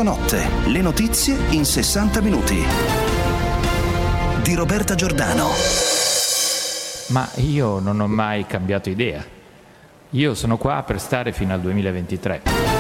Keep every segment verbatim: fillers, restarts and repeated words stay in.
Notte, le notizie in sessanta minuti. Di Roberta Giordano. Ma io non ho mai cambiato idea. Io sono qua per stare fino al duemilaventitré.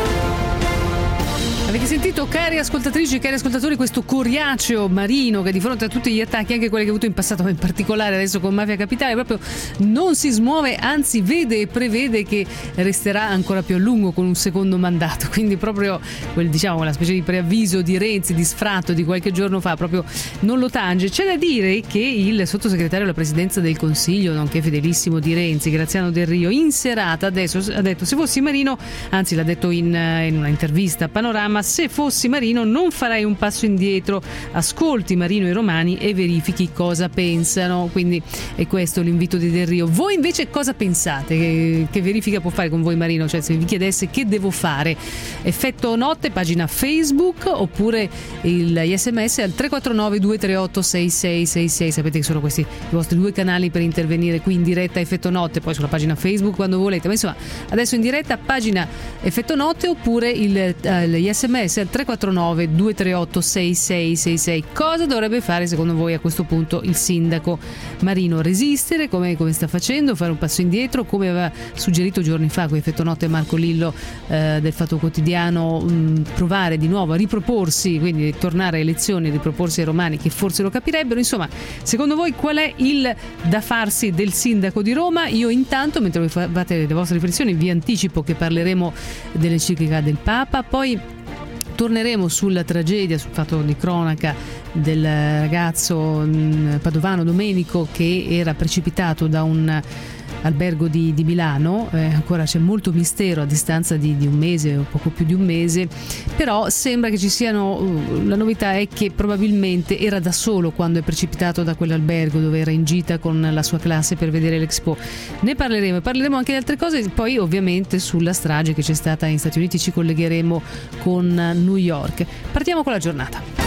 Avete sentito, cari ascoltatrici e cari ascoltatori, questo coriaceo Marino che di fronte a tutti gli attacchi, anche quelli che ha avuto in passato, ma in particolare adesso con Mafia Capitale, proprio non si smuove, anzi vede e prevede che resterà ancora più a lungo con un secondo mandato. Quindi proprio quel, diciamo, quella specie di preavviso di Renzi, di sfratto di qualche giorno fa, proprio non lo tange. C'è da dire che il sottosegretario alla presidenza del Consiglio, nonché fedelissimo di Renzi, Graziano Del Rio, in serata adesso ha detto: se fossi Marino, anzi l'ha detto in, in una intervista a Panorama, se fossi Marino non farei un passo indietro, ascolti Marino e Romani e verifichi cosa pensano. Quindi è questo l'invito di Del Rio. Voi invece cosa pensate? Che, che verifica può fare con voi Marino? Cioè, se vi chiedesse che devo fare, Effetto Notte, pagina Facebook, oppure il, gli sms al tre quattro nove due tre otto sei sei sei sei. Sapete che sono questi i vostri due canali per intervenire qui in diretta, Effetto Notte, poi sulla pagina Facebook quando volete, ma insomma adesso in diretta pagina Effetto Notte, oppure il, uh, gli sms al tre quattro nove due tre otto sei sei sei sei. Cosa dovrebbe fare secondo voi a questo punto il sindaco Marino? Resistere come, come sta facendo? Fare un passo indietro come aveva suggerito giorni fa con Effetto Notte Marco Lillo eh, del Fatto Quotidiano? Mh, provare di nuovo a riproporsi, quindi tornare a elezioni e riproporsi ai romani, che forse lo capirebbero. Insomma, secondo voi qual è il da farsi del sindaco di Roma? Io intanto, mentre vi fate le vostre riflessioni, vi anticipo che parleremo dell'enciclica del Papa, poi torneremo sulla tragedia, sul fatto di cronaca del ragazzo padovano Domenico che era precipitato da un albergo di, di Milano. Eh, ancora c'è molto mistero a distanza di, di un mese o poco più di un mese, però sembra che ci siano uh, la novità è che probabilmente era da solo quando è precipitato da quell'albergo dove era in gita con la sua classe per vedere l'Expo. Ne parleremo, parleremo anche di altre cose, poi ovviamente sulla strage che c'è stata in Stati Uniti ci collegheremo con New York. Partiamo con la giornata.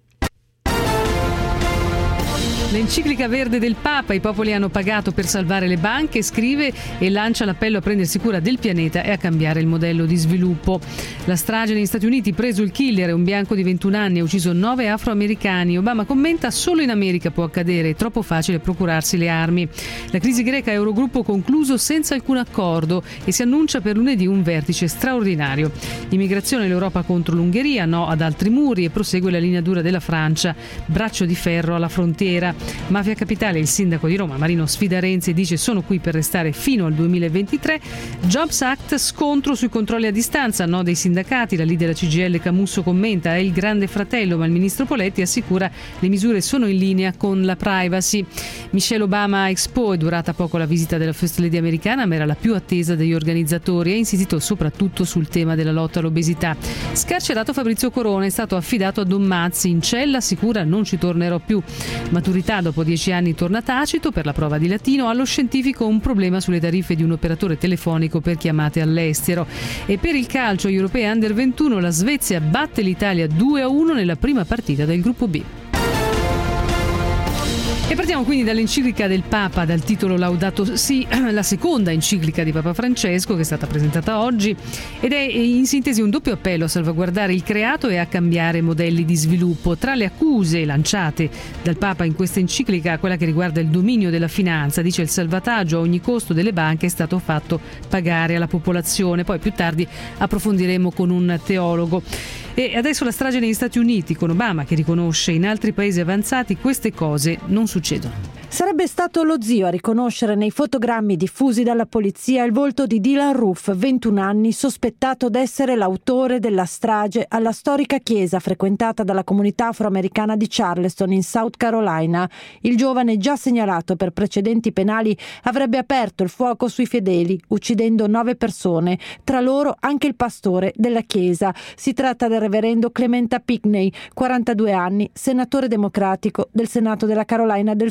L'enciclica verde del Papa, i popoli hanno pagato per salvare le banche, scrive e lancia l'appello a prendersi cura del pianeta e a cambiare il modello di sviluppo. La strage negli Stati Uniti, preso il killer, un bianco di ventuno anni, ha ucciso nove afroamericani. Obama commenta: solo in America può accadere, è troppo facile procurarsi le armi. La crisi greca, Eurogruppo concluso senza alcun accordo e si annuncia per lunedì un vertice straordinario. Immigrazione, l'Europa contro l'Ungheria, no ad altri muri, e prosegue la linea dura della Francia, braccio di ferro alla frontiera. Mafia Capitale, il sindaco di Roma Marino sfida Renzi e dice: sono qui per restare fino al duemilaventitré. Jobs Act, scontro sui controlli a distanza, no dei sindacati. La leader della C G I L Camusso commenta: è il grande fratello, ma il ministro Poletti assicura le misure sono in linea con la privacy. Michelle Obama a Expo, è durata poco la visita della First Lady americana, ma era la più attesa degli organizzatori. Ha insistito soprattutto sul tema della lotta all'obesità. Scarcerato Fabrizio Corona, è stato affidato a Don Mazzi, in cella, assicura non ci tornerò più. Maturità, dopo dieci anni torna tacito per la prova di latino. Allo scientifico un problema sulle tariffe di un operatore telefonico per chiamate all'estero. E per il calcio, Europea Under ventuno, la Svezia batte l'Italia due a uno nella prima partita del gruppo B. E partiamo quindi dall'enciclica del Papa, dal titolo Laudato Si, la seconda enciclica di Papa Francesco che è stata presentata oggi, ed è in sintesi un doppio appello a salvaguardare il creato e a cambiare modelli di sviluppo. Tra le accuse lanciate dal Papa in questa enciclica, quella che riguarda il dominio della finanza, dice: il salvataggio a ogni costo delle banche è stato fatto pagare alla popolazione. Poi più tardi approfondiremo con un teologo. E adesso la strage negli Stati Uniti, con Obama che riconosce: in altri paesi avanzati queste cose non succedono. Sarebbe stato lo zio a riconoscere nei fotogrammi diffusi dalla polizia il volto di Dylan Roof, ventuno anni, sospettato d'essere l'autore della strage alla storica chiesa frequentata dalla comunità afroamericana di Charleston in South Carolina. Il giovane, già segnalato per precedenti penali, avrebbe aperto il fuoco sui fedeli, uccidendo nove persone, tra loro anche il pastore della chiesa. Si tratta del reverendo Clementa Pinckney, quarantadue anni, senatore democratico del Senato della Carolina del Sud.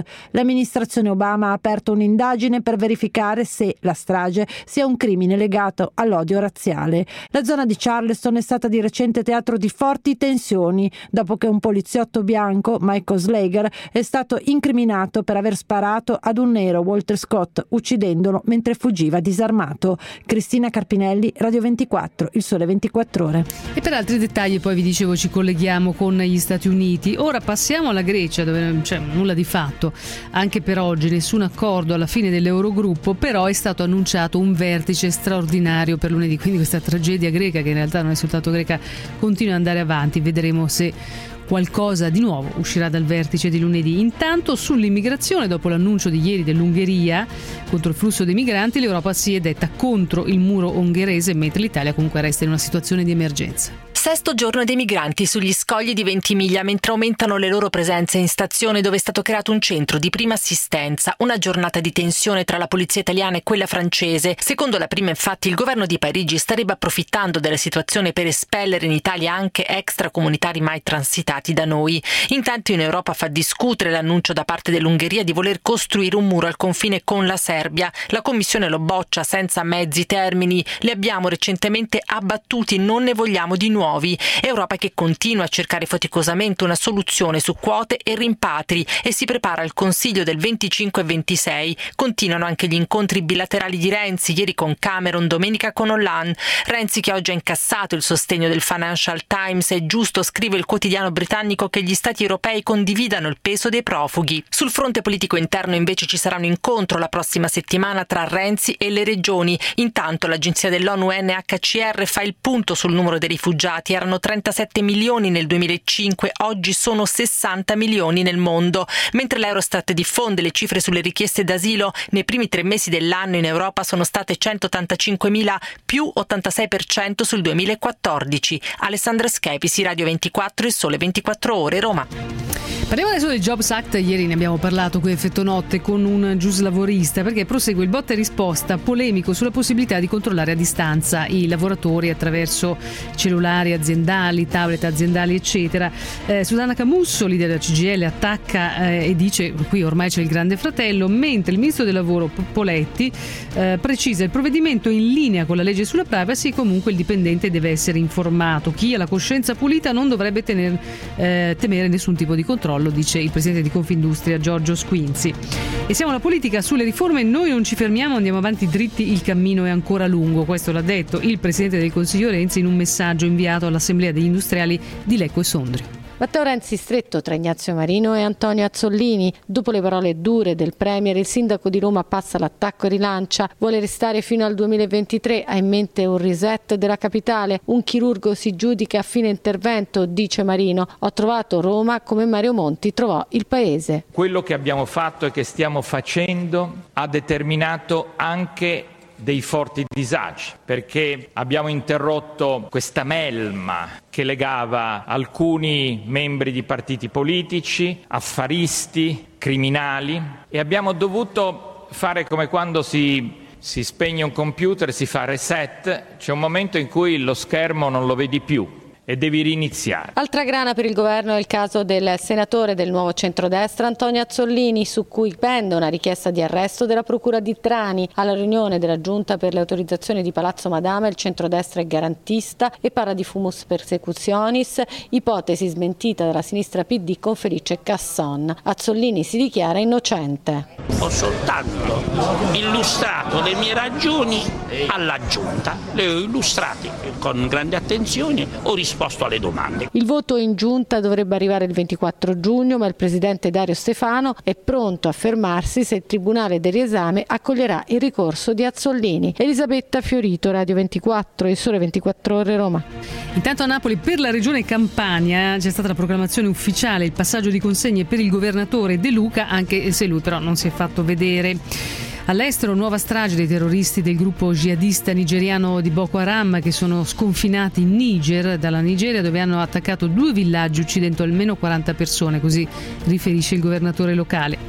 L'amministrazione Obama ha aperto un'indagine per verificare se la strage sia un crimine legato all'odio razziale. La zona di Charleston è stata di recente teatro di forti tensioni dopo che un poliziotto bianco, Michael Slager, è stato incriminato per aver sparato ad un nero, Walter Scott, uccidendolo mentre fuggiva disarmato. Cristina Carpinelli, Radio ventiquattro, Il Sole ventiquattro Ore. E per altri dettagli poi vi dicevo ci colleghiamo con gli Stati Uniti. Ora passiamo alla Grecia, dove non c'è nulla di fatto. Anche per oggi nessun accordo alla fine dell'Eurogruppo, però è stato annunciato un vertice straordinario per lunedì. Quindi questa tragedia greca, che in realtà non è soltanto greca, continua ad andare avanti. Vedremo se qualcosa di nuovo uscirà dal vertice di lunedì. Intanto sull'immigrazione, dopo l'annuncio di ieri dell'Ungheria contro il flusso dei migranti, l'Europa si è detta contro il muro ungherese, mentre l'Italia comunque resta in una situazione di emergenza. Sesto giorno dei migranti sugli scogli di Ventimiglia, mentre aumentano le loro presenze in stazione dove è stato creato un centro di prima assistenza. Una giornata di tensione tra la polizia italiana e quella francese. Secondo la prima, infatti, il governo di Parigi starebbe approfittando della situazione per espellere in Italia anche extracomunitari mai transitati da noi. Intanto in Europa fa discutere l'annuncio da parte dell'Ungheria di voler costruire un muro al confine con la Serbia. La Commissione lo boccia senza mezzi termini. Li abbiamo recentemente abbattuti, non ne vogliamo di nuovo. Europa che continua a cercare faticosamente una soluzione su quote e rimpatri e si prepara al Consiglio del venticinque e ventisei. Continuano anche gli incontri bilaterali di Renzi, ieri con Cameron, domenica con Hollande. Renzi che oggi ha incassato il sostegno del Financial Times. È giusto, scrive il quotidiano britannico, che gli stati europei condividano il peso dei profughi. Sul fronte politico interno invece ci sarà un incontro la prossima settimana tra Renzi e le regioni. Intanto l'agenzia dell'ONU U N H C R fa il punto sul numero dei rifugiati. Erano trentasette milioni nel duemilacinque, oggi sono sessanta milioni nel mondo. Mentre l'Eurostat diffonde le cifre sulle richieste d'asilo, nei primi tre mesi dell'anno in Europa sono state centottantacinquemila, più ottantasei per cento sul duemilaquattordici. Alessandra Schepisi, Radio ventiquattro, Il Sole ventiquattro Ore, Roma. Parliamo adesso del Jobs Act. Ieri ne abbiamo parlato qui a Effetto Notte con un giuslavorista, perché prosegue il botta e risposta polemico sulla possibilità di controllare a distanza i lavoratori attraverso cellulari aziendali, tablet aziendali, eccetera. Eh, Susanna Camusso, leader della C G I L, attacca eh, e dice qui ormai c'è il grande fratello, mentre il ministro del lavoro Poletti eh, precisa il provvedimento in linea con la legge sulla privacy. Comunque il dipendente deve essere informato. Chi ha la coscienza pulita non dovrebbe tener, eh, temere nessun tipo di controllo, dice il presidente di Confindustria Giorgio Squinzi. E siamo alla politica. Sulle riforme noi non ci fermiamo, andiamo avanti dritti, il cammino è ancora lungo. Questo l'ha detto il presidente del Consiglio Renzi in un messaggio inviato all'Assemblea degli Industriali di Lecco e Sondrio. Matteo Renzi stretto tra Ignazio Marino e Antonio Azzolini. Dopo le parole dure del premier, il sindaco di Roma passa all'attacco e rilancia. Vuole restare fino al duemilaventitré, ha in mente un reset della capitale. Un chirurgo si giudica a fine intervento, dice Marino. Ho trovato Roma come Mario Monti trovò il paese. Quello che abbiamo fatto e che stiamo facendo ha determinato anche dei forti disagi, perché abbiamo interrotto questa melma che legava alcuni membri di partiti politici, affaristi, criminali, e abbiamo dovuto fare come quando si, si spegne un computer, si fa reset, c'è un momento in cui lo schermo non lo vedi più e devi riniziare. Altra grana per il governo è il caso del senatore del Nuovo Centrodestra Antonio Azzolini, su cui pende una richiesta di arresto della Procura di Trani. Alla riunione della Giunta per le autorizzazioni di Palazzo Madama il centrodestra è garantista e parla di fumus persecutionis, ipotesi smentita dalla sinistra P D con Felice Casson. Azzolini si dichiara innocente. Ho soltanto illustrato le mie ragioni alla Giunta, le ho illustrate con grande attenzione, ho risposto alle domande. Il voto in Giunta dovrebbe arrivare il ventiquattro giugno, ma il presidente Dario Stefano è pronto a fermarsi se il Tribunale del riesame accoglierà il ricorso di Azzolini. Elisabetta Fiorito, Radio ventiquattro, Il Sole ventiquattro Ore, Roma. Intanto a Napoli, per la regione Campania, c'è stata la proclamazione ufficiale, il passaggio di consegne per il governatore De Luca, anche se lui però non si è fatto vedere. All'estero, nuova strage dei terroristi del gruppo jihadista nigeriano di Boko Haram, che sono sconfinati in Niger, dalla Nigeria, dove hanno attaccato due villaggi uccidendo almeno quaranta persone, così riferisce il governatore locale.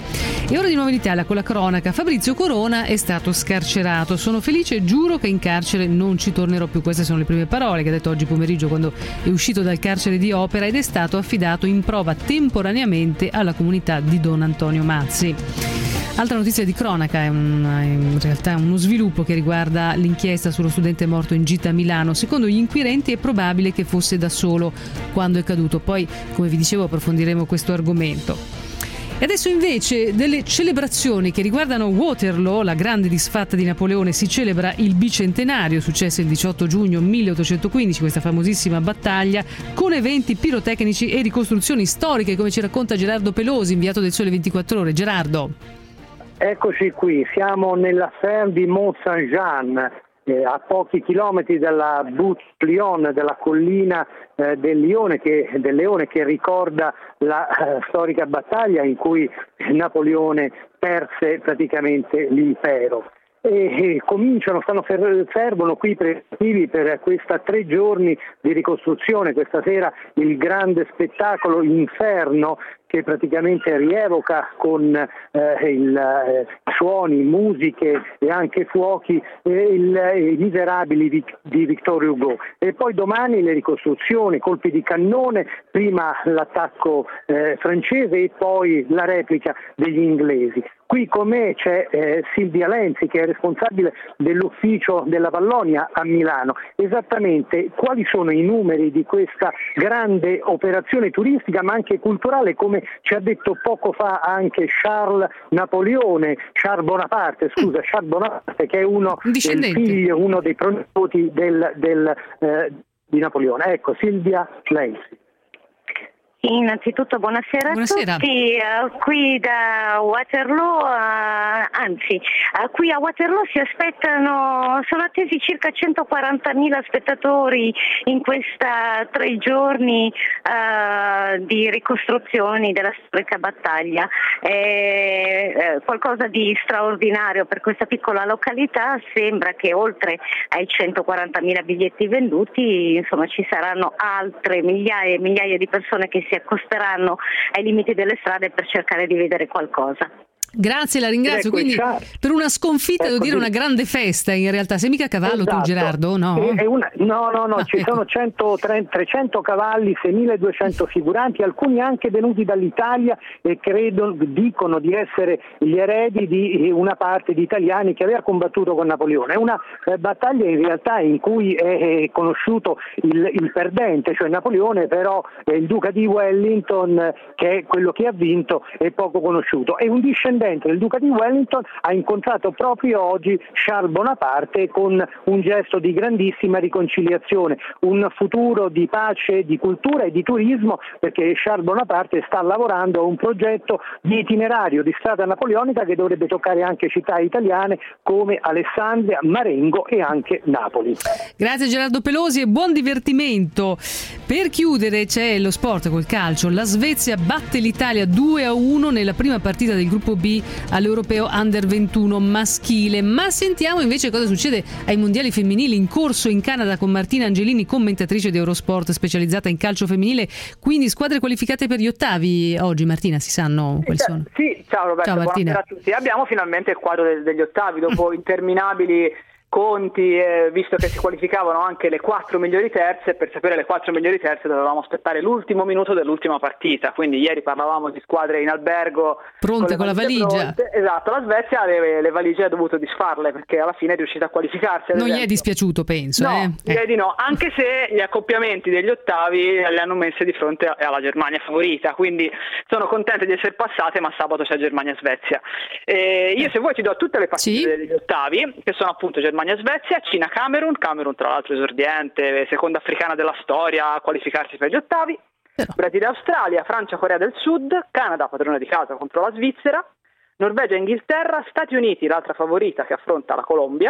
E ora di nuovo in Italia con la cronaca. Fabrizio Corona è stato scarcerato. Sono felice e giuro che in carcere non ci tornerò più. Queste sono le prime parole che ha detto oggi pomeriggio quando è uscito dal carcere di Opera ed è stato affidato in prova temporaneamente alla comunità di Don Antonio Mazzi. Altra notizia di cronaca è un, in realtà è uno sviluppo che riguarda l'inchiesta sullo studente morto in gita a Milano. Secondo gli inquirenti è probabile che fosse da solo quando è caduto. Poi, come vi dicevo, approfondiremo questo argomento. E adesso invece delle celebrazioni che riguardano Waterloo, la grande disfatta di Napoleone. Si celebra il bicentenario, successe il diciotto giugno milleottocentoquindici, questa famosissima battaglia, con eventi pirotecnici e ricostruzioni storiche, come ci racconta Gerardo Pelosi, inviato del Sole ventiquattro Ore. Gerardo. Eccoci qui, siamo nella ferme di Mont Saint-Jean, eh, a pochi chilometri dalla Butte Lion, della collina eh, del, Lione che, del Leone, che ricorda la eh, storica battaglia in cui Napoleone perse praticamente l'impero. E, e cominciano, stanno fer- fervono qui i preparativi per questa tre giorni di ricostruzione. Questa sera il grande spettacolo Inferno, che praticamente rievoca con eh, il, eh, suoni, musiche e anche fuochi eh, il, eh, i Miserabili di, di Victor Hugo. E poi domani le ricostruzioni, colpi di cannone, prima l'attacco eh, francese e poi la replica degli inglesi. Qui con me c'è eh, Silvia Lenzi, che è responsabile dell'ufficio della Vallonia a Milano. Esattamente quali sono i numeri di questa grande operazione turistica ma anche culturale, come ci ha detto poco fa anche Charles Napoleone, Charles Bonaparte, scusa, Charles Bonaparte, che è uno dei figli, uno dei pronipoti del, del, eh, di Napoleone. Ecco, Silvia Lenzi. Innanzitutto buonasera, buonasera. a tutti, uh, qui da Waterloo, uh, anzi uh, qui a Waterloo si aspettano, sono attesi circa centoquarantamila spettatori in questa tre giorni uh, di ricostruzioni della storica battaglia. È eh, qualcosa di straordinario per questa piccola località. Sembra che oltre ai centoquarantamila biglietti venduti, insomma, ci saranno altre migliaia e migliaia di persone che si accosteranno ai limiti delle strade per cercare di vedere qualcosa. Grazie, la ringrazio. Ecco, quindi per una sconfitta, ecco, devo dire una grande festa in realtà. Sei mica a cavallo, esatto, tu Gerardo? No, è una, no, no, no, ah, ci ecco. sono centotrenta, trecento cavalli, seimiladuecento figuranti, alcuni anche venuti dall'Italia e credo, dicono di essere gli eredi di una parte di italiani che aveva combattuto con Napoleone. È una eh, battaglia in realtà in cui è conosciuto il, il perdente, cioè Napoleone, però eh, il duca di Wellington, eh, che è quello che ha vinto, è poco conosciuto. È un discendente del duca di Wellington, ha incontrato proprio oggi Charles Bonaparte con un gesto di grandissima riconciliazione, un futuro di pace, di cultura e di turismo, perché Charles Bonaparte sta lavorando a un progetto di itinerario di strada napoleonica che dovrebbe toccare anche città italiane come Alessandria, Marengo e anche Napoli. Grazie Gerardo Pelosi e buon divertimento. Per chiudere c'è lo sport col calcio. La Svezia batte l'Italia due a uno nella prima partita del gruppo B all'Europeo Under ventuno maschile. Ma sentiamo invece cosa succede ai mondiali femminili in corso in Canada con Martina Angelini, commentatrice di Eurosport specializzata in calcio femminile. Quindi squadre qualificate per gli ottavi oggi. Martina, si sanno quali sono? Sì, ciao Roberto, ciao, buonasera a tutti. Abbiamo finalmente il quadro de- degli ottavi dopo interminabili conti, eh, visto che si qualificavano anche le quattro migliori terze. Per sapere le quattro migliori terze dovevamo aspettare l'ultimo minuto dell'ultima partita, quindi ieri parlavamo di squadre in albergo pronte con, con la valigia pronte. Esatto, la Svezia le, le valigie ha dovuto disfarle perché alla fine è riuscita a qualificarsi. Non esempio. Gli è dispiaciuto, penso. No, eh? direi eh. di no, anche se gli accoppiamenti degli ottavi le hanno messe di fronte alla Germania favorita, quindi sono contente di essere passate, ma sabato c'è Germania-Svezia. Eh, io se vuoi ti do tutte le partite sì. degli ottavi, che sono appunto Germania-Svezia, Cina-Camerun, Camerun tra l'altro esordiente, seconda africana della storia a qualificarsi per gli ottavi, Però. Brasile-Australia, Francia-Corea del Sud, Canada padrona di casa contro la Svizzera, Norvegia-Inghilterra, Stati Uniti l'altra favorita che affronta la Colombia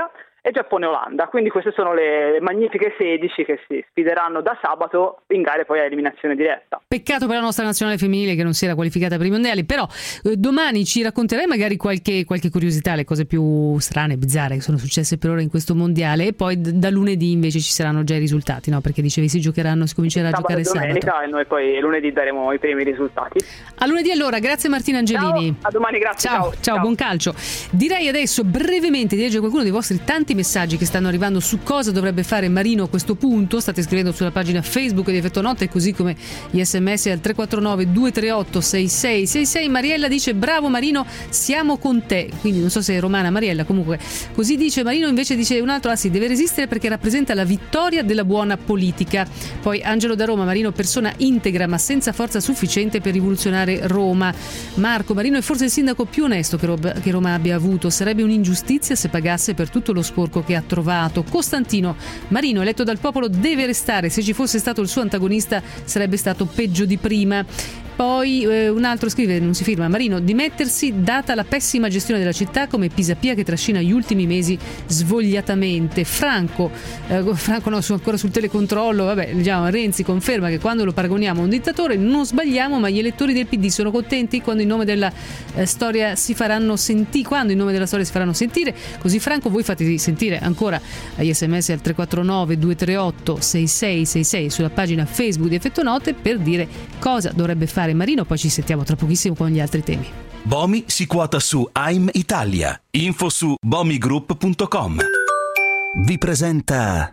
e Giappone-Olanda. Quindi queste sono le magnifiche sedici che si sfideranno da sabato in gare poi a eliminazione diretta. Peccato per la nostra nazionale femminile che non si era qualificata per i mondiali, però eh, domani ci racconterai magari qualche, qualche curiosità, le cose più strane, bizzarre che sono successe per ora in questo mondiale, e poi d- da lunedì invece ci saranno già i risultati, no? Perché dicevi si giocheranno, si comincerà sabato a giocare domenica, sabato. E noi poi lunedì daremo i primi risultati. A lunedì allora, grazie Martina Angelini. Ciao, a domani, grazie. Ciao, ciao, ciao, ciao. buon calcio. Direi adesso brevemente di leggere qualcuno dei vostri tanti messaggi che stanno arrivando su cosa dovrebbe fare Marino a questo punto. State scrivendo sulla pagina Facebook di Effetto Notte, così come gli sms al tre quattro nove due tre otto sei sei sei sei. Mariella dice: bravo Marino, siamo con te. Quindi non so se è romana Mariella, comunque così dice. Marino invece dice un altro: ah sì, deve resistere perché rappresenta la vittoria della buona politica. Poi Angelo da Roma: Marino persona integra ma senza forza sufficiente per rivoluzionare Roma. Marco: Marino è forse il sindaco più onesto che Roma, che Roma abbia avuto, sarebbe un'ingiustizia se pagasse per tutto lo sporco che ha trovato. Costantino: Marino eletto dal popolo deve restare, se ci fosse stato il suo antagonista sarebbe stato peggio di prima. Poi eh, un altro scrive, non si firma: Marino dimettersi data la pessima gestione della città come Pisapia che trascina gli ultimi mesi svogliatamente. Franco, eh, Franco no, sono ancora sul telecontrollo, vabbè, diciamo, Renzi conferma che quando lo paragoniamo a un dittatore non sbagliamo, ma gli elettori del P D sono contenti quando in nome della eh, storia si faranno sentire, quando in nome della storia si faranno sentire. Così Franco, voi fate sentire ancora agli sms al tre quattro nove due tre otto sei sei sei sei sulla pagina Facebook di Effetto Notte per dire cosa dovrebbe fare Marino, poi ci sentiamo tra pochissimo con gli altri temi. Bomi si quota su A I M Italia. Info su bomigroup punto com. Vi presenta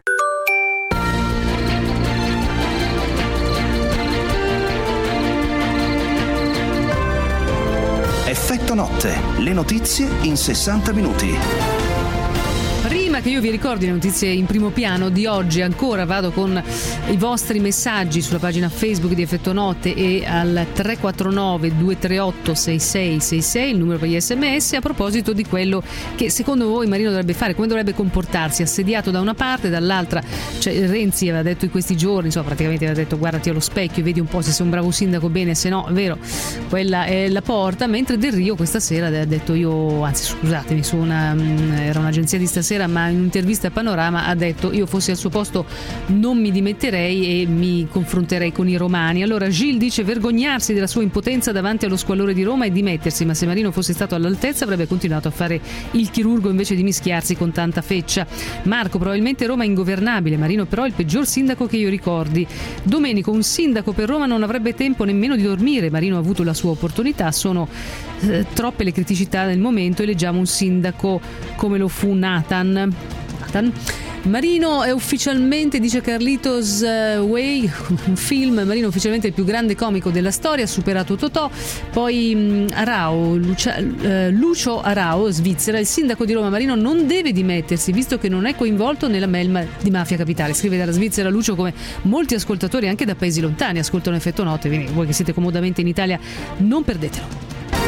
Effetto Notte, le notizie in sessanta minuti. Prima che io vi ricordi le notizie in primo piano di oggi, ancora vado con i vostri messaggi sulla pagina Facebook di Effetto Notte e al tre quattro nove due tre otto sei sei sei sei, il numero per gli sms, a proposito di quello che secondo voi Marino dovrebbe fare, come dovrebbe comportarsi, assediato da una parte, dall'altra. Cioè, Renzi aveva detto in questi giorni, insomma, praticamente aveva detto: guardati allo specchio, vedi un po' se sei un bravo sindaco, bene, se no, è vero, quella è la porta. Mentre Del Rio questa sera ha detto, io, anzi scusatemi, su una, era un'agenzia di stasera, ma in un'intervista a Panorama ha detto: io fossi al suo posto non mi dimetterei e mi confronterei con i romani. Allora Gilles dice: vergognarsi della sua impotenza davanti allo squallore di Roma e dimettersi, ma se Marino fosse stato all'altezza avrebbe continuato a fare il chirurgo invece di mischiarsi con tanta feccia. Marco: probabilmente Roma è ingovernabile, Marino però è il peggior sindaco che io ricordi. Domenico: un sindaco per Roma non avrebbe tempo nemmeno di dormire, Marino ha avuto la sua opportunità, sono eh, troppe le criticità nel momento, eleggiamo un sindaco come lo fu Nathan. Nathan. Marino è ufficialmente, dice Carlitos uh, Way, un film, Marino è ufficialmente il più grande comico della storia, ha superato Totò. Poi um, Arao, Lucia, uh, Lucio Arao, Svizzera: il sindaco di Roma Marino non deve dimettersi visto che non è coinvolto nella melma di Mafia Capitale. Scrive dalla Svizzera Lucio, come molti ascoltatori anche da paesi lontani ascoltano Effetto Notte, quindi voi che siete comodamente in Italia non perdetelo.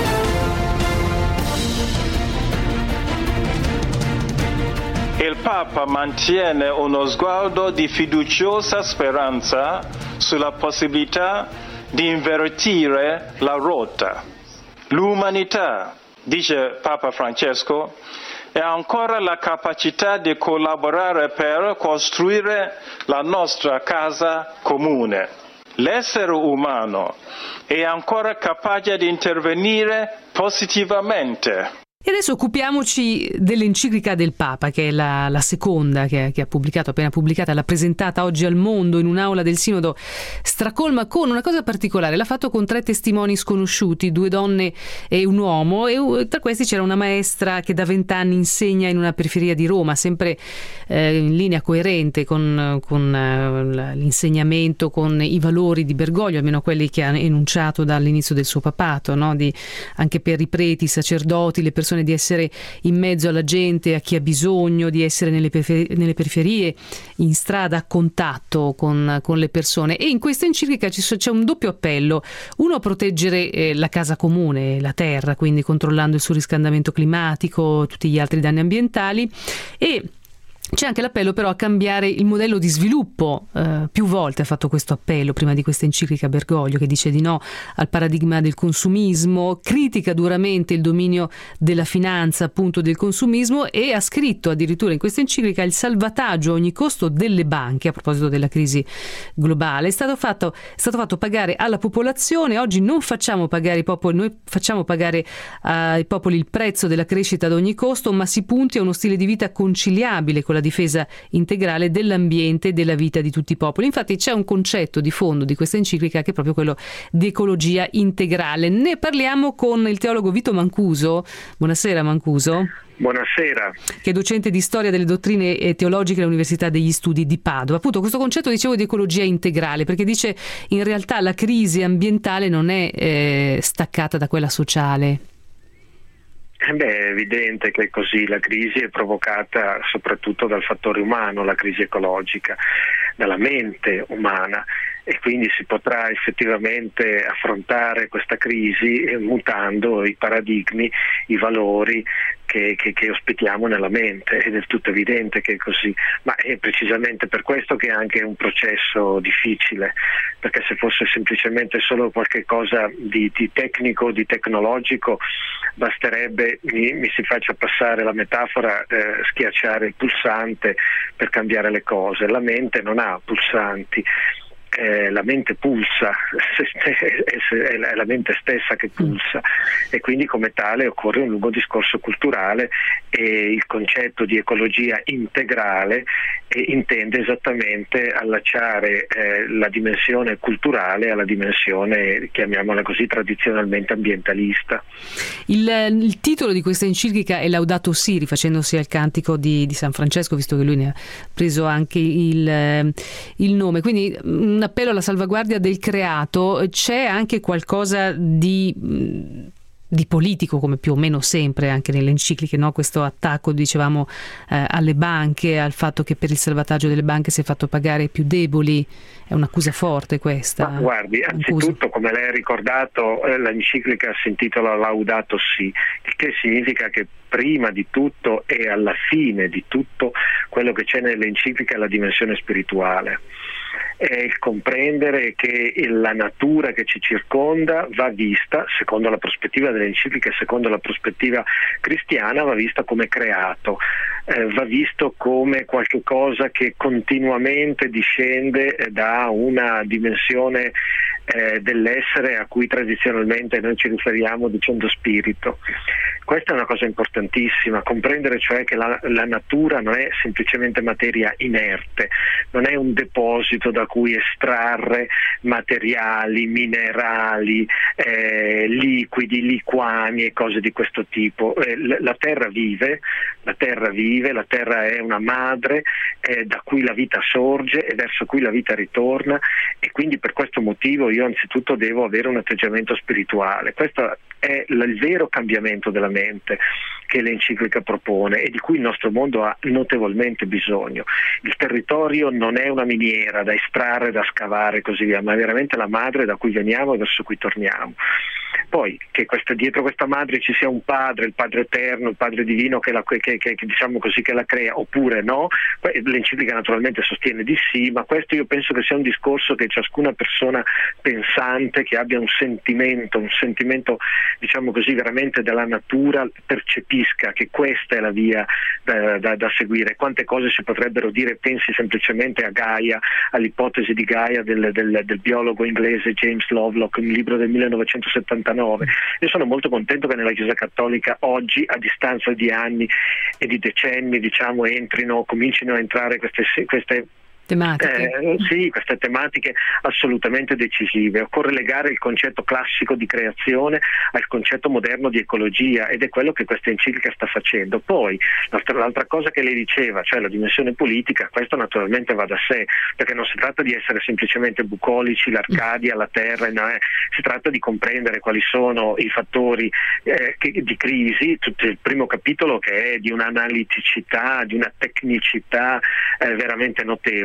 Il Papa mantiene uno sguardo di fiduciosa speranza sulla possibilità di invertire la rotta. L'umanità, dice Papa Francesco, ha ancora la capacità di collaborare per costruire la nostra casa comune. L'essere umano è ancora capace di intervenire positivamente. E adesso occupiamoci dell'enciclica del Papa, che è la, la seconda che, che ha pubblicato, appena pubblicata, l'ha presentata oggi al mondo in un'aula del Sinodo stracolma con una cosa particolare. L'ha fatto con tre testimoni sconosciuti, due donne e un uomo, e tra questi c'era una maestra che da vent'anni insegna in una periferia di Roma, sempre eh, in linea coerente con, con eh, l'insegnamento, con i valori di Bergoglio, almeno quelli che ha enunciato dall'inizio del suo papato, no? Di, anche per i preti, i sacerdoti, le persone, di essere in mezzo alla gente, a chi ha bisogno, di essere nelle, perifer- nelle periferie, in strada, a contatto con, con le persone. E in questa enciclica c'è un doppio appello: uno a proteggere eh, la casa comune, la terra, quindi controllando il surriscaldamento climatico, tutti gli altri danni ambientali, e C'è anche l'appello però a cambiare il modello di sviluppo. Eh, più volte ha fatto questo appello prima di questa enciclica Bergoglio, che dice di no al paradigma del consumismo, critica duramente il dominio della finanza, appunto del consumismo, e ha scritto addirittura in questa enciclica: il salvataggio a ogni costo delle banche, a proposito della crisi globale, è stato fatto, è stato fatto pagare alla popolazione. Oggi non facciamo pagare i popoli, noi facciamo pagare ai popoli il prezzo della crescita ad ogni costo, ma si punti a uno stile di vita conciliabile con la difesa integrale dell'ambiente e della vita di tutti i popoli. Infatti c'è un concetto di fondo di questa enciclica che è proprio quello di ecologia integrale. Ne parliamo con il teologo Vito Mancuso. Buonasera Mancuso. Buonasera. Che è docente di storia delle dottrine teologiche all'Università degli Studi di Padova. Appunto questo concetto, dicevo, di ecologia integrale, perché dice in realtà la crisi ambientale non è eh, staccata da quella sociale. Eh beh, è evidente che è così. La crisi è provocata soprattutto dal fattore umano, la crisi ecologica, dalla mente umana, e quindi si potrà effettivamente affrontare questa crisi mutando i paradigmi, i valori che, che, che ospitiamo nella mente. È del tutto evidente che è così, ma è precisamente per questo che è anche un processo difficile, perché se fosse semplicemente solo qualche cosa di, di tecnico, di tecnologico, basterebbe, mi, mi si faccia passare la metafora, eh, schiacciare il pulsante per cambiare le cose. La mente non ha pulsanti. Eh, la mente pulsa, è la mente stessa che pulsa, e quindi come tale occorre un lungo discorso culturale, e il concetto di ecologia integrale eh, intende esattamente allacciare eh, la dimensione culturale alla dimensione, chiamiamola così, tradizionalmente ambientalista. Il, il titolo di questa enciclica è Laudato Si, rifacendosi al cantico di, di San Francesco, visto che lui ne ha preso anche il, il nome, quindi un appello alla salvaguardia del creato. C'è anche qualcosa di, di politico, come più o meno sempre anche nelle encicliche, no? Questo attacco, dicevamo, eh, alle banche, al fatto che per il salvataggio delle banche si è fatto pagare i più deboli. È un'accusa forte questa. Ma guardi, anzitutto, come lei ha ricordato, eh, l'enciclica si intitola Laudato Si, il che significa che prima di tutto e alla fine di tutto quello che c'è nell'enciclica è la dimensione spirituale. È il comprendere che la natura che ci circonda va vista, secondo la prospettiva dell'enciclica e secondo la prospettiva cristiana, va vista come creato, eh, va visto come qualche cosa che continuamente discende da una dimensione eh, dell'essere a cui tradizionalmente noi ci riferiamo dicendo spirito. Questa è una cosa importantissima, comprendere cioè che la, la natura non è semplicemente materia inerte, non è un deposito da cui estrarre materiali, minerali, eh, liquidi, liquami e cose di questo tipo. Eh, la terra vive, la terra vive, la terra è una madre eh, da cui la vita sorge e verso cui la vita ritorna, e quindi per questo motivo io anzitutto devo avere un atteggiamento spirituale. Questo è il vero cambiamento della mente che l'enciclica propone e di cui il nostro mondo ha notevolmente bisogno. Il territorio non è una miniera da estrarre, da scavare e così via, ma è veramente la madre da cui veniamo e verso cui torniamo. Poi che questa, dietro questa madre ci sia un padre, il padre eterno, il padre divino che, la, che, che, che diciamo così che la crea, oppure no, l'enciclica naturalmente sostiene di sì, ma questo io penso che sia un discorso che ciascuna persona pensante, che abbia un sentimento, un sentimento diciamo così veramente della natura, percepisca che questa è la via da, da, da seguire. Quante cose si potrebbero dire, pensi semplicemente a Gaia, all'ipotesi di Gaia del, del, del biologo inglese James Lovelock, un libro del millenovecentosettantanove. Io sono molto contento che nella Chiesa Cattolica oggi, a distanza di anni e di decenni, diciamo, entrino, comincino a entrare queste, queste tematiche. Eh, sì, queste tematiche assolutamente decisive. Occorre legare il concetto classico di creazione al concetto moderno di ecologia, ed è quello che questa enciclica sta facendo. Poi l'altra, l'altra cosa che lei diceva, cioè la dimensione politica, questo naturalmente va da sé, perché non si tratta di essere semplicemente bucolici, l'Arcadia, la terra, no, eh. Si tratta di comprendere quali sono i fattori eh, che, di crisi. Tutto il primo capitolo, che è di un'analiticità, di una tecnicità eh, veramente notevole,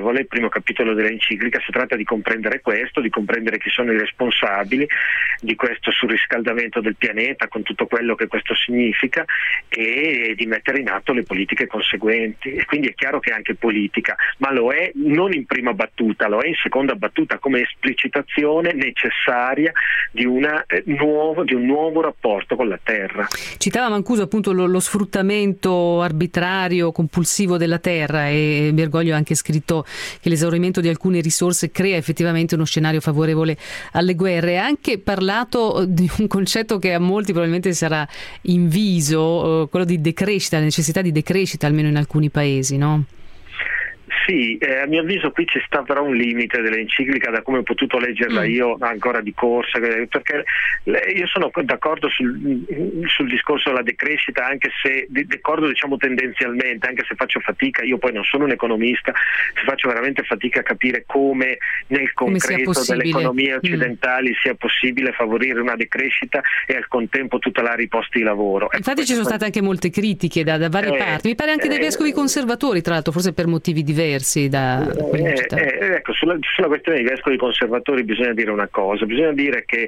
favorevole, il primo capitolo dell'enciclica. Si tratta di comprendere questo, di comprendere chi sono i responsabili di questo surriscaldamento del pianeta con tutto quello che questo significa e di mettere in atto le politiche conseguenti. E quindi è chiaro che è anche politica, ma lo è non in prima battuta, lo è in seconda battuta come esplicitazione necessaria di, una, eh, nuovo, di un nuovo rapporto con la terra. Citava Mancuso appunto lo, lo sfruttamento arbitrario, compulsivo della terra, e Bergoglio ha anche scritto che l'esaurimento di alcune risorse crea effettivamente uno scenario favorevole alle guerre. Ha anche parlato di un concetto che a molti probabilmente sarà inviso, quello di decrescita, la necessità di decrescita almeno in alcuni paesi, no? Sì, eh, a mio avviso qui ci sta però un limite dell'enciclica, da come ho potuto leggerla mm. io ancora di corsa, perché io sono d'accordo sul, sul discorso della decrescita, anche se d'accordo diciamo tendenzialmente, anche se faccio fatica, io poi non sono un economista, se faccio veramente fatica a capire come nel concreto come delle economie occidentali mm. sia possibile favorire una decrescita e al contempo tutelare i posti di lavoro. Infatti ci sono state anche molte critiche da, da varie eh, parti, mi pare anche eh, dei vescovi conservatori, tra l'altro, forse per motivi diversi. Da eh, eh, ecco, sulla, sulla questione dei vescovi conservatori bisogna dire una cosa, bisogna dire che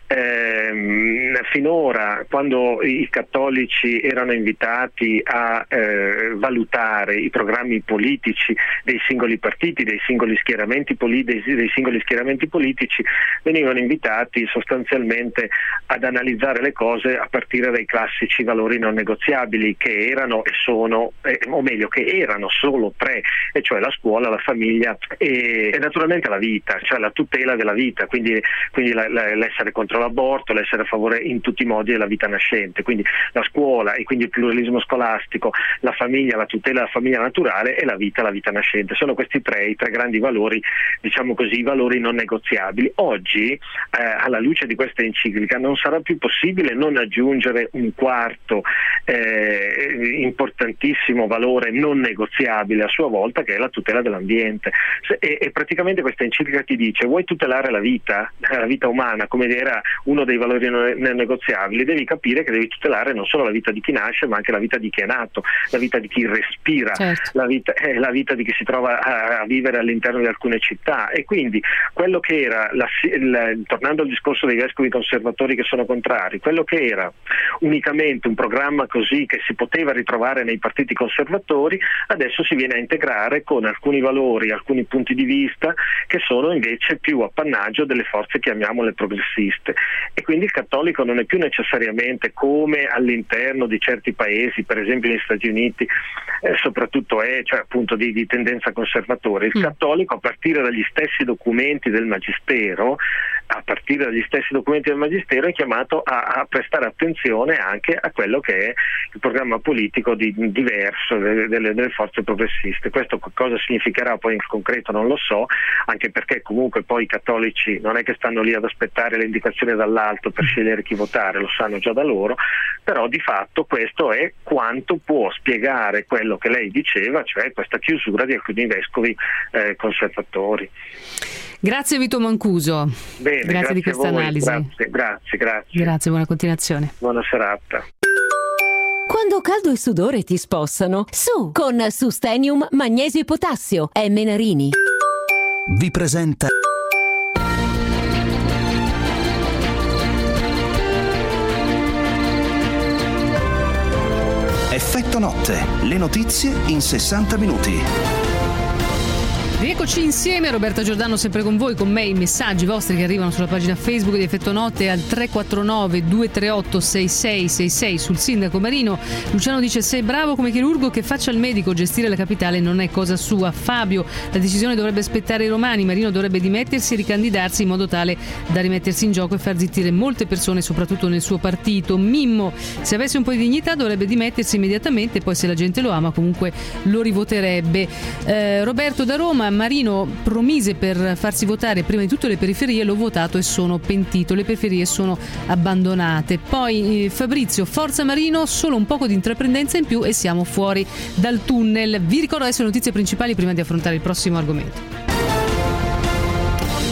ehm, finora, quando i cattolici erano invitati a eh, valutare i programmi politici dei singoli partiti, dei singoli schieramenti, poli- dei, dei singoli schieramenti politici, venivano invitati sostanzialmente ad analizzare le cose a partire dai classici valori non negoziabili, che erano e sono, eh, o meglio che erano solo tre, e cioè la scuola, la famiglia e, e naturalmente la vita, cioè la tutela della vita, quindi, quindi la, la, l'essere contro l'aborto, l'essere a favore in tutti i modi della vita nascente, quindi la scuola e quindi il pluralismo scolastico, la famiglia, la tutela della famiglia naturale e la vita, la vita nascente. Sono questi tre i tre grandi valori, diciamo così, i valori non negoziabili. Oggi, eh, alla luce di questa enciclica, non sarà più possibile non aggiungere un quarto eh, importantissimo valore non negoziabile a sua volta, che è la tutela dell'ambiente. E, e praticamente questa enciclica ti dice: vuoi tutelare la vita, la vita umana, come era uno dei valori non negoziabili, devi capire che devi tutelare non solo la vita di chi nasce, ma anche la vita di chi è nato, la vita di chi respira, certo. la, vita, eh, la vita di chi si trova a, a vivere all'interno di alcune città. E quindi quello che era, la, il, tornando al discorso dei vescovi conservatori che sono contrari, quello che era unicamente un programma così che si poteva ritrovare nei partiti conservatori, adesso si viene a integrare con alcuni valori, alcuni punti di vista che sono invece più appannaggio delle forze, chiamiamole progressiste. E quindi il cattolico non è più necessariamente, come all'interno di certi paesi, per esempio negli Stati Uniti, eh, soprattutto è, cioè appunto di, di tendenza conservatore. Il mm. cattolico, a partire dagli stessi documenti del Magistero, a partire dagli stessi documenti del Magistero è chiamato a, a prestare attenzione anche a quello che è il programma politico di, diverso delle, delle, delle forze progressiste. Questo cosa significherà poi in concreto non lo so, anche perché comunque poi i cattolici non è che stanno lì ad aspettare le indicazioni dall'alto per scegliere chi votare, lo sanno già da loro, però di fatto questo è quanto può spiegare quello che lei diceva, cioè questa chiusura di alcuni vescovi eh, conservatori. Grazie Vito Mancuso. Bene, grazie, grazie di questa analisi. Grazie, grazie, grazie. Grazie, buona continuazione. Buona serata. Quando caldo e sudore ti spossano, su con Sustenium Magnesio e Potassio, M. Narini. Vi presenta Effetto Notte, le notizie in sessanta minuti. Rieccoci insieme, Roberta Giordano sempre con voi, con me i messaggi vostri che arrivano sulla pagina Facebook di Effetto Notte al tre quattro nove due tre otto sei sei sei sei. Sul sindaco Marino Luciano dice: sei bravo come chirurgo, che faccia il medico, gestire la capitale non è cosa sua. Fabio: la decisione dovrebbe aspettare i romani, Marino dovrebbe dimettersi e ricandidarsi in modo tale da rimettersi in gioco e far zittire molte persone soprattutto nel suo partito. Mimmo: se avesse un po' di dignità dovrebbe dimettersi immediatamente, poi se la gente lo ama comunque lo rivoterebbe. eh, Roberto da Roma: Marino promise per farsi votare prima di tutto le periferie, l'ho votato e sono pentito, le periferie sono abbandonate. Poi eh, Fabrizio: forza Marino, solo un poco di intraprendenza in più e siamo fuori dal tunnel. Vi ricordo adesso le notizie principali prima di affrontare il prossimo argomento.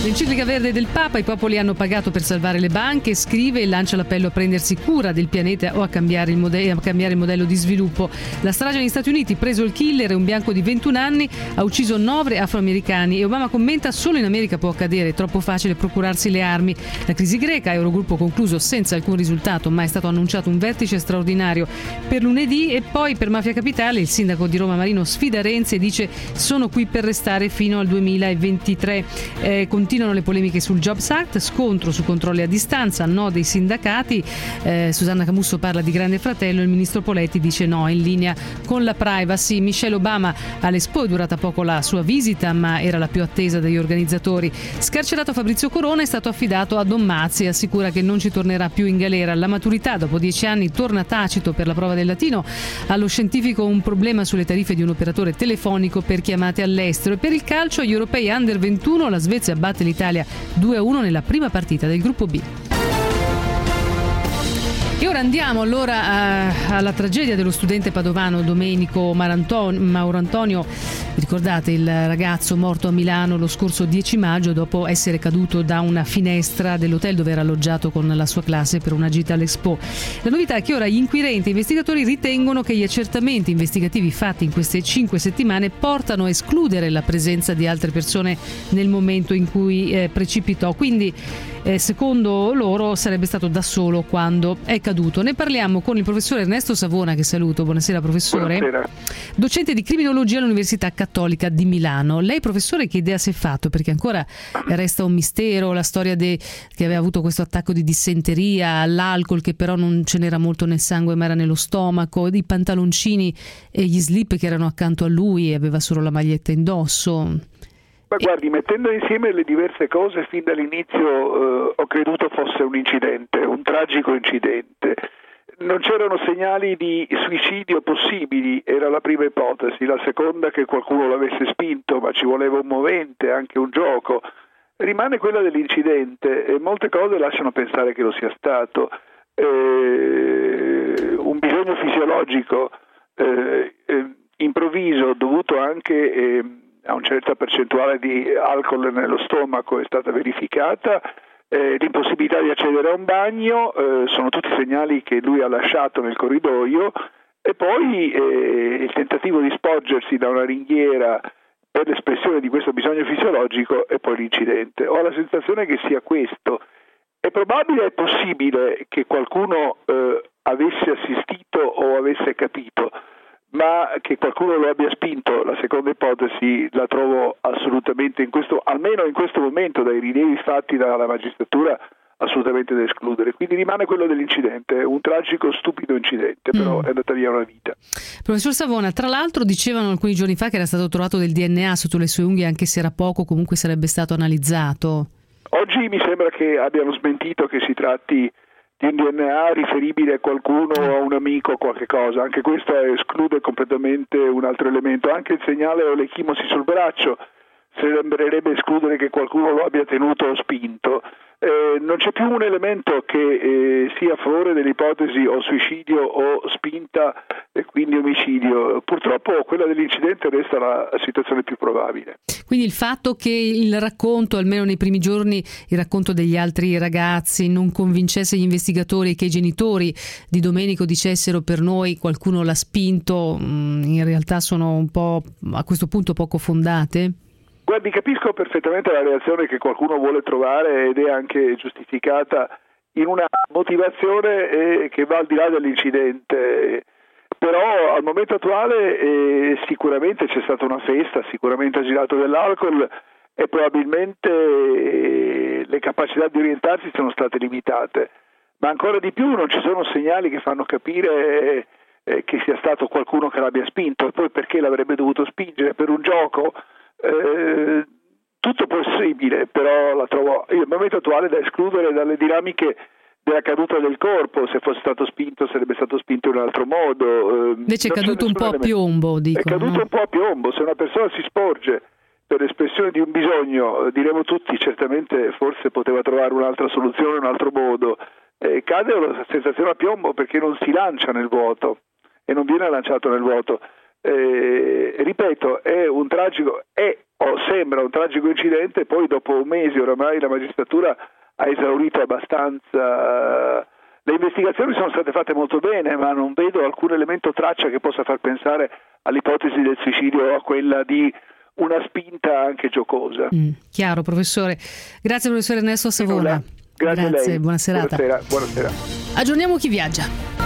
L'enciclica verde del Papa, i popoli hanno pagato per salvare le banche, scrive e lancia l'appello a prendersi cura del pianeta o a cambiare il, mode- a cambiare il modello di sviluppo. La strage negli Stati Uniti, preso il killer, un bianco di ventuno anni, ha ucciso nove afroamericani e Obama commenta: solo in America può accadere, è troppo facile procurarsi le armi. La crisi greca, Eurogruppo concluso senza alcun risultato, ma è stato annunciato un vertice straordinario per lunedì. E poi per Mafia Capitale il sindaco di Roma Marino sfida Renzi e dice: sono qui per restare fino al duemilaventitré. Eh, continuano le polemiche sul Jobs Act, scontro su controlli a distanza, no dei sindacati. eh, Susanna Camusso parla di Grande Fratello, il ministro Poletti dice no, in linea con la privacy. Michelle Obama all'Expo, è durata poco la sua visita ma era la più attesa dagli organizzatori. Scarcerato Fabrizio Corona è stato affidato a Don Mazzi, assicura che non ci tornerà più in galera. La maturità dopo dieci anni torna tacito per la prova del latino. Allo scientifico un problema sulle tariffe di un operatore telefonico per chiamate all'estero. E per il calcio, agli europei under ventuno, la Svezia batte l'Italia due a uno nella prima partita del gruppo B. E ora andiamo allora a, alla tragedia dello studente padovano Domenico Maurantonio. Vi ricordate il ragazzo morto a Milano lo scorso dieci maggio dopo essere caduto da una finestra dell'hotel dove era alloggiato con la sua classe per una gita all'Expo. La novità è che ora gli inquirenti e investigatori ritengono che gli accertamenti investigativi fatti in queste cinque settimane portano a escludere la presenza di altre persone nel momento in cui eh, precipitò. Quindi eh, secondo loro sarebbe stato da solo quando è caduto. Ne parliamo con il professore Ernesto Savona, che saluto. Buonasera professore. Buonasera. Docente di criminologia all'Università Cattolica di Milano. Lei professore che idea si è fatto? Perché ancora resta un mistero la storia de, che aveva avuto questo attacco di dissenteria, l'alcol che però non ce n'era molto nel sangue ma era nello stomaco, i pantaloncini e gli slip che erano accanto a lui e aveva solo la maglietta indosso. Ma guardi, mettendo insieme le diverse cose fin dall'inizio eh, ho creduto fosse un incidente, un tragico incidente. Non c'erano segnali di suicidio possibili, era la prima ipotesi. La seconda che qualcuno l'avesse spinto, ma ci voleva un movente, anche un gioco. Rimane quella dell'incidente e molte cose lasciano pensare che lo sia stato. Eh, un bisogno fisiologico eh, eh, improvviso dovuto anche eh, a una certa percentuale di alcol nello stomaco è stata verificata. Eh, l'impossibilità di accedere a un bagno, eh, sono tutti segnali che lui ha lasciato nel corridoio, e poi eh, il tentativo di sporgersi da una ringhiera per l'espressione di questo bisogno fisiologico e poi l'incidente. Ho la sensazione che sia questo. È probabile, è possibile che qualcuno eh, avesse assistito o avesse capito, ma che qualcuno lo abbia spinto, la seconda ipotesi la trovo assolutamente, in questo, almeno in questo momento, dai rilievi fatti dalla magistratura, assolutamente da escludere. Quindi rimane quello dell'incidente, un tragico, stupido incidente, però mm. è andata via una vita. Professor Savona, tra l'altro dicevano alcuni giorni fa che era stato trovato del D N A sotto le sue unghie, anche se era poco, comunque sarebbe stato analizzato. Oggi mi sembra che abbiano smentito che si tratti di un D N A riferibile a qualcuno o a un amico o qualche cosa. Anche questo esclude completamente un altro elemento. Anche il segnale o l'echimosi sul braccio sembrerebbe escludere che qualcuno lo abbia tenuto o spinto. Eh, non c'è più un elemento che eh, sia a favore dell'ipotesi o suicidio o spinta e quindi omicidio. Purtroppo quella dell'incidente resta la situazione più probabile. Quindi il fatto che il racconto, almeno nei primi giorni, il racconto degli altri ragazzi non convincesse gli investigatori e che i genitori di Domenico dicessero per noi qualcuno l'ha spinto, in realtà sono un po' a questo punto poco fondate? Guardi, capisco perfettamente la reazione che qualcuno vuole trovare ed è anche giustificata in una motivazione eh, che va al di là dell'incidente, però al momento attuale eh, sicuramente c'è stata una festa, sicuramente ha girato dell'alcol e probabilmente eh, le capacità di orientarsi sono state limitate, ma ancora di più non ci sono segnali che fanno capire eh, che sia stato qualcuno che l'abbia spinto, e poi perché l'avrebbe dovuto spingere, per un gioco? Eh, tutto possibile, però la trovo io, al momento attuale, da escludere dalle dinamiche della caduta del corpo. Se fosse stato spinto sarebbe stato spinto in un altro modo. Eh, Invece è caduto un po' a piombo, dicono. È caduto un po' a piombo. Se una persona si sporge per espressione di un bisogno, diremo tutti certamente forse poteva trovare un'altra soluzione, un altro modo. Eh, cade una sensazione a piombo perché non si lancia nel vuoto e non viene lanciato nel vuoto. Eh, ripeto, è un tragico, è o sembra un tragico incidente, poi dopo un mese oramai la magistratura ha esaurito abbastanza. Le investigazioni sono state fatte molto bene, ma non vedo alcun elemento traccia che possa far pensare all'ipotesi del suicidio o a quella di una spinta anche giocosa. Mm, chiaro, professore. Grazie, professore Ernesto Savona. Grazie, Grazie, a lei. Buona serata. Buonasera, buonasera. Aggiorniamo chi viaggia.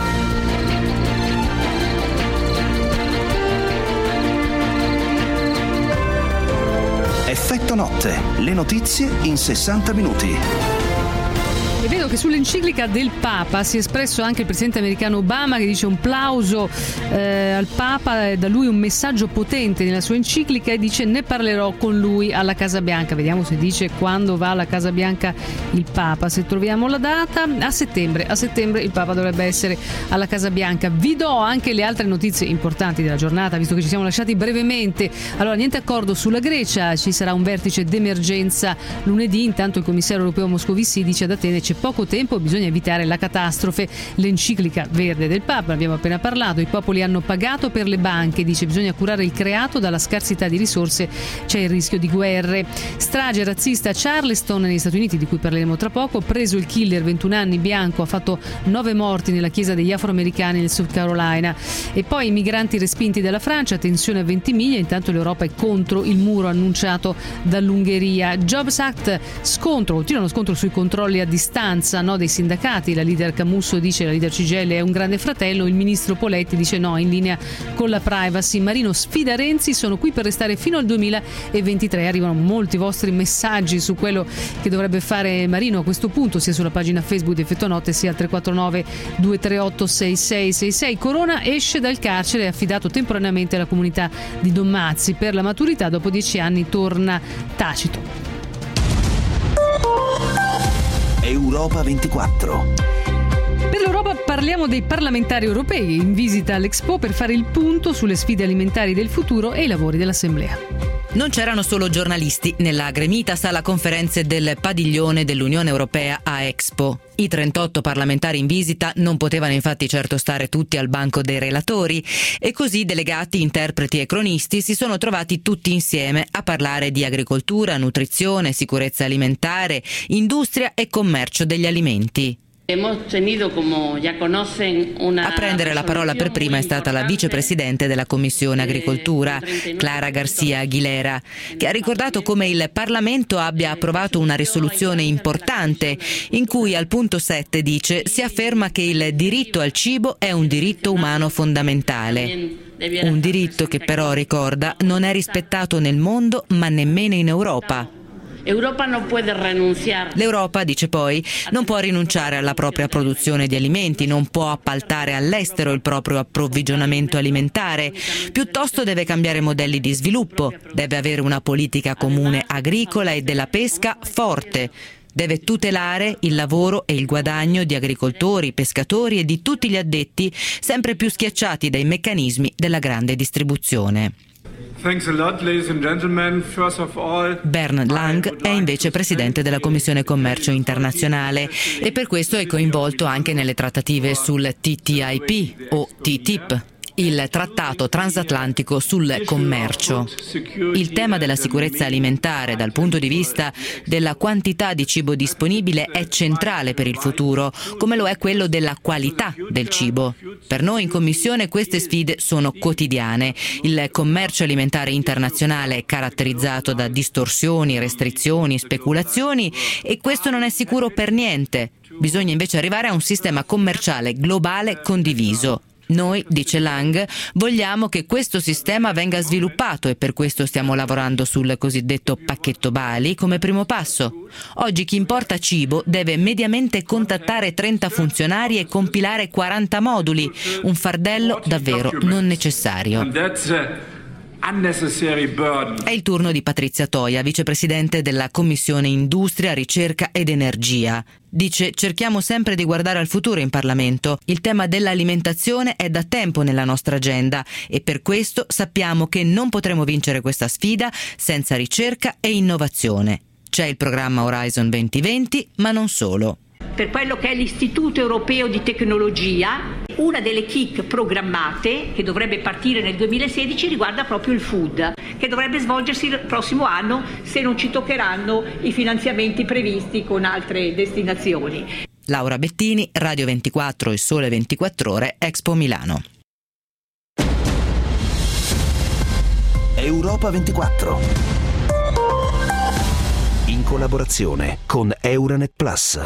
Effetto notte, le notizie in sessanta minuti. E vedo che sull'enciclica del Papa si è espresso anche il presidente americano Obama, che dice un plauso eh, al Papa, eh, da lui un messaggio potente nella sua enciclica, e dice ne parlerò con lui alla Casa Bianca. Vediamo se dice quando va alla Casa Bianca il Papa, se troviamo la data. A settembre, a settembre il Papa dovrebbe essere alla Casa Bianca. Vi do anche le altre notizie importanti della giornata, visto che ci siamo lasciati brevemente. Allora, niente accordo sulla Grecia, ci sarà un vertice d'emergenza lunedì. Intanto il commissario europeo Moscovici dice ad Atene c'è poco tempo, bisogna evitare la catastrofe. L'enciclica verde del Papa, abbiamo appena parlato, i popoli hanno pagato per le banche, dice bisogna curare il creato, dalla scarsità di risorse c'è il rischio di guerre. Strage razzista a Charleston negli Stati Uniti, di cui parleremo tra poco, preso il killer, ventuno anni, bianco, ha fatto nove morti nella chiesa degli afroamericani nel South Carolina. E poi i migranti respinti dalla Francia, tensione a Ventimiglia, intanto l'Europa è contro il muro annunciato dall'Ungheria. Jobs Act, scontro, continua uno scontro sui controlli a distanza, no, dei sindacati. La leader Camusso dice, la leader C G I L è un grande fratello, il ministro Poletti dice no, in linea con la privacy. Marino sfida Renzi, sono qui per restare fino al duemilaventitré. Arrivano molti vostri messaggi su quello che dovrebbe fare Marino a questo punto, sia sulla pagina Facebook di Effetto Notte sia al tre quattro nove due tre otto sei sei sei sei. Corona esce dal carcere, è affidato temporaneamente alla comunità di Dommazzi, per la maturità dopo dieci anni torna tacito. Europa ventiquattro. Per l'Europa parliamo dei parlamentari europei in visita all'Expo per fare il punto sulle sfide alimentari del futuro e i lavori dell'Assemblea. Non c'erano solo giornalisti nella gremita sala conferenze del padiglione dell'Unione Europea a Expo. I trentotto parlamentari in visita non potevano infatti certo stare tutti al banco dei relatori, e così delegati, interpreti e cronisti si sono trovati tutti insieme a parlare di agricoltura, nutrizione, sicurezza alimentare, industria e commercio degli alimenti. A prendere la parola per prima è stata la vicepresidente della Commissione Agricoltura, Clara García Aguilera, che ha ricordato come il Parlamento abbia approvato una risoluzione importante in cui al punto sette dice si afferma che il diritto al cibo è un diritto umano fondamentale. Un diritto che però, ricorda, non è rispettato nel mondo ma nemmeno in Europa. L'Europa, dice poi, non può rinunciare alla propria produzione di alimenti, non può appaltare all'estero il proprio approvvigionamento alimentare, piuttosto deve cambiare modelli di sviluppo, deve avere una politica comune agricola e della pesca forte, deve tutelare il lavoro e il guadagno di agricoltori, pescatori e di tutti gli addetti sempre più schiacciati dai meccanismi della grande distribuzione. Bernard Lang è invece presidente della Commissione Commercio Internazionale e per questo è coinvolto anche nelle trattative sul T T I P o T T I P, il trattato transatlantico sul commercio. Il tema della sicurezza alimentare dal punto di vista della quantità di cibo disponibile è centrale per il futuro, come lo è quello della qualità del cibo. Per noi in Commissione queste sfide sono quotidiane. Il commercio alimentare internazionale è caratterizzato da distorsioni, restrizioni, speculazioni e questo non è sicuro per niente. Bisogna invece arrivare a un sistema commerciale globale condiviso. Noi, dice Lang, vogliamo che questo sistema venga sviluppato e per questo stiamo lavorando sul cosiddetto pacchetto Bali come primo passo. Oggi chi importa cibo deve mediamente contattare trenta funzionari e compilare quaranta moduli, un fardello davvero non necessario. È il turno di Patrizia Toia, vicepresidente della Commissione Industria, Ricerca ed Energia. Dice: cerchiamo sempre di guardare al futuro in Parlamento. Il tema dell'alimentazione è da tempo nella nostra agenda e per questo sappiamo che non potremo vincere questa sfida senza ricerca e innovazione. C'è il programma Horizon duemilaventi, ma non solo. per quello che è l'Istituto Europeo di Tecnologia. Una delle K I C programmate, che dovrebbe partire nel duemilasedici, riguarda proprio il food, che dovrebbe svolgersi il prossimo anno se non ci toccheranno i finanziamenti previsti con altre destinazioni. Laura Bettini, Radio ventiquattro e Sole ventiquattro Ore, Expo Milano. Europa ventiquattro, in collaborazione con Euranet Plus.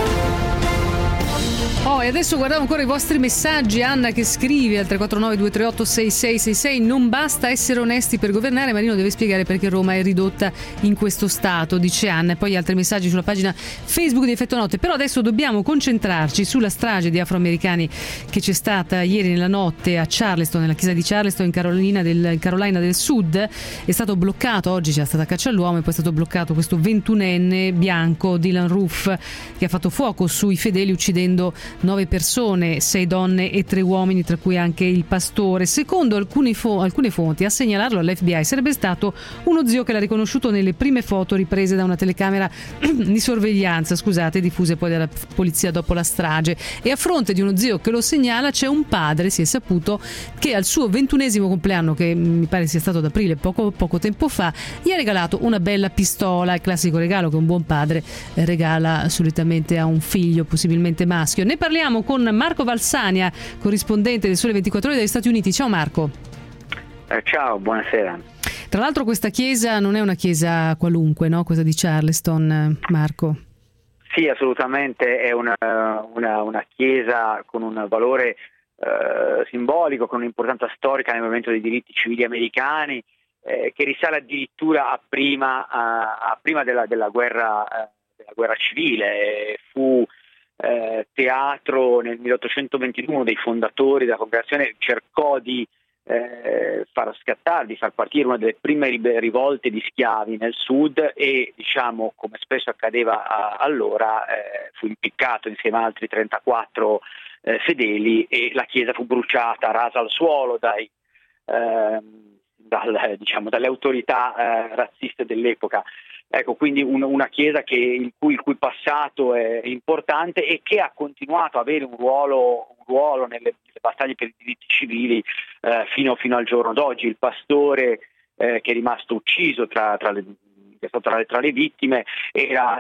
Oh, e adesso guardavo ancora i vostri messaggi. Anna che scrive al tre quattro nove due tre otto sei sei sei sei: non basta essere onesti per governare, Marino deve spiegare perché Roma è ridotta in questo stato, dice Anna. E poi altri messaggi sulla pagina Facebook di Effetto Notte. Però adesso dobbiamo concentrarci sulla strage di afroamericani che c'è stata ieri nella notte a Charleston, nella chiesa di Charleston in Carolina del, in Carolina del Sud. È stato bloccato, oggi c'è stata caccia all'uomo, e poi è stato bloccato questo ventunenne bianco, Dylan Roof, che ha fatto fuoco sui fedeli uccidendo nove persone, sei donne e tre uomini, tra cui anche il pastore. Secondo alcune, fo- alcune fonti, a segnalarlo all'F B I sarebbe stato uno zio che l'ha riconosciuto nelle prime foto riprese da una telecamera di sorveglianza, scusate, diffuse poi dalla polizia dopo la strage. E a fronte di uno zio che lo segnala c'è un padre, si è saputo, che al suo ventunesimo compleanno, che mi pare sia stato ad aprile, poco, poco tempo fa, gli ha regalato una bella pistola, il classico regalo che un buon padre regala solitamente a un figlio, possibilmente maschio. Ne parliamo con Marco Valsania, corrispondente del Sole ventiquattro Ore degli Stati Uniti. Ciao Marco. Eh, ciao, buonasera. Tra l'altro questa chiesa non è una chiesa qualunque, no? Questa di Charleston, Marco. Sì, assolutamente, è una, una, una chiesa con un valore eh, simbolico, con un'importanza storica nel movimento dei diritti civili americani, eh, che risale addirittura a prima, a, a prima della, della, guerra, eh, della guerra civile. Fu Eh, teatro nel milleottocentoventidue, uno dei fondatori della congregazione cercò di eh, far scattare, di far partire una delle prime rivolte di schiavi nel sud e, diciamo, come spesso accadeva a, allora, eh, fu impiccato insieme ad altri trentaquattro eh, fedeli e la chiesa fu bruciata, rasa al suolo dai, eh, dal, diciamo, dalle autorità eh, razziste dell'epoca. Ecco, quindi un, una chiesa che, il, cui, il cui passato è importante e che ha continuato ad avere un ruolo, un ruolo nelle, nelle battaglie per i diritti civili eh, fino, fino al giorno d'oggi. Il pastore eh, che è rimasto ucciso tra, tra, le, tra, le, tra le vittime era,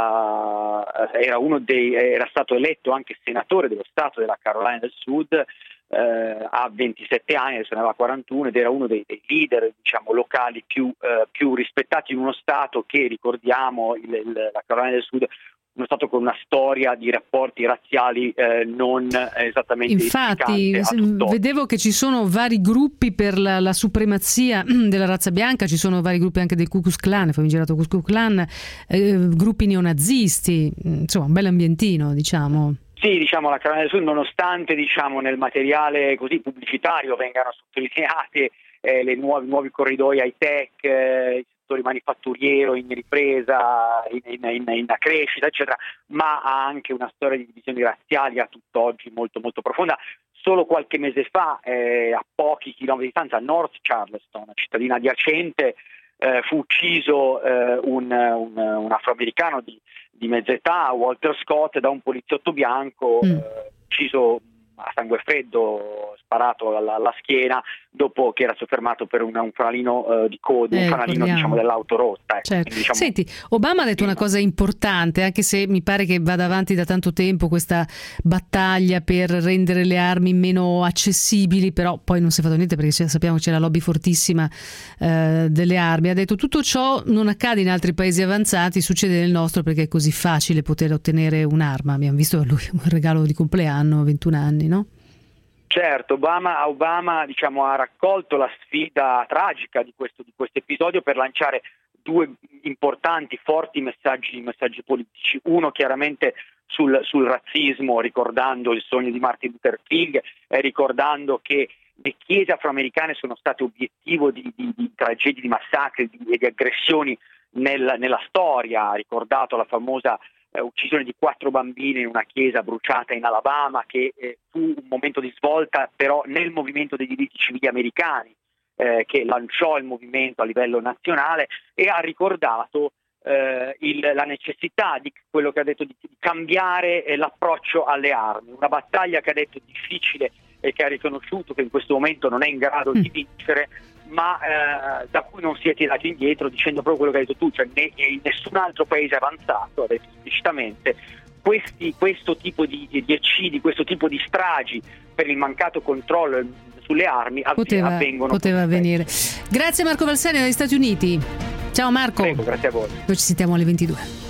era, era, uno dei, era stato eletto anche senatore dello Stato della Carolina del Sud. Uh, ha ventisette anni, adesso ne aveva quarantuno, ed era uno dei, dei leader, diciamo, locali più, uh, più rispettati in uno Stato che, ricordiamo, il, il, la Carolina del Sud, uno Stato con una storia di rapporti razziali eh, non esattamente infatti vedevo che ci sono vari gruppi per la, la supremazia della razza bianca, ci sono vari gruppi anche del Ku Klux Klan, famigerato Ku Klux Klan, eh, gruppi neonazisti, insomma un bel ambientino, diciamo. Sì, diciamo la Carolina del Sud, nonostante, diciamo, nel materiale così pubblicitario vengano sottolineate eh, le nuovi, nuovi corridoi high tech, eh, il settore manifatturiero in ripresa, in, in, in, in crescita, eccetera, ma ha anche una storia di divisioni razziali a tutt'oggi molto molto profonda. Solo qualche mese fa, eh, a pochi chilometri di distanza, a North Charleston, cittadina adiacente, eh, fu ucciso eh, un, un, un afroamericano di di mezza età, Walter Scott, da un poliziotto bianco, mm. eh, ucciso a sangue freddo, sparato alla, alla schiena, dopo che era soffermato per un, un fanalino eh, di coda, eh, un fanalino diciamo, dell'auto rotta. Ecco. Certo. Quindi, diciamo... Senti, Obama ha detto una cosa importante, anche se mi pare che vada avanti da tanto tempo questa battaglia per rendere le armi meno accessibili, però poi non si è fatto niente perché sappiamo che c'è la lobby fortissima eh, delle armi. Ha detto tutto ciò non accade in altri paesi avanzati, succede nel nostro perché è così facile poter ottenere un'arma. Abbiamo visto lui un regalo di compleanno a ventuno anni, no? Certo, Obama, Obama diciamo, ha raccolto la sfida tragica di questo, di questo episodio per lanciare due importanti, forti messaggi, messaggi politici. Uno chiaramente sul, sul razzismo, ricordando il sogno di Martin Luther King, eh, ricordando che le chiese afroamericane sono state obiettivo di, di, di tragedie, di massacri e di, di aggressioni nel, nella storia. Ha ricordato la famosa Eh, uccisione di quattro bambine in una chiesa bruciata in Alabama, che eh, fu un momento di svolta però nel movimento dei diritti civili americani, eh, che lanciò il movimento a livello nazionale, e ha ricordato eh, il, la necessità di quello che ha detto di, di cambiare eh, l'approccio alle armi, una battaglia che ha detto difficile e che ha riconosciuto che in questo momento non è in grado di vincere, ma eh, da cui non si è tirato indietro, dicendo proprio quello che hai detto tu, cioè ne, in nessun altro paese avanzato, ha detto esplicitamente, questi, questo tipo di, di eccidi, questo tipo di stragi per il mancato controllo sulle armi poteva, avvengono. Poteva avvenire. Grazie Marco Valsania dagli Stati Uniti. Ciao Marco. Prego, grazie a voi. Noi ci sentiamo alle ventidue.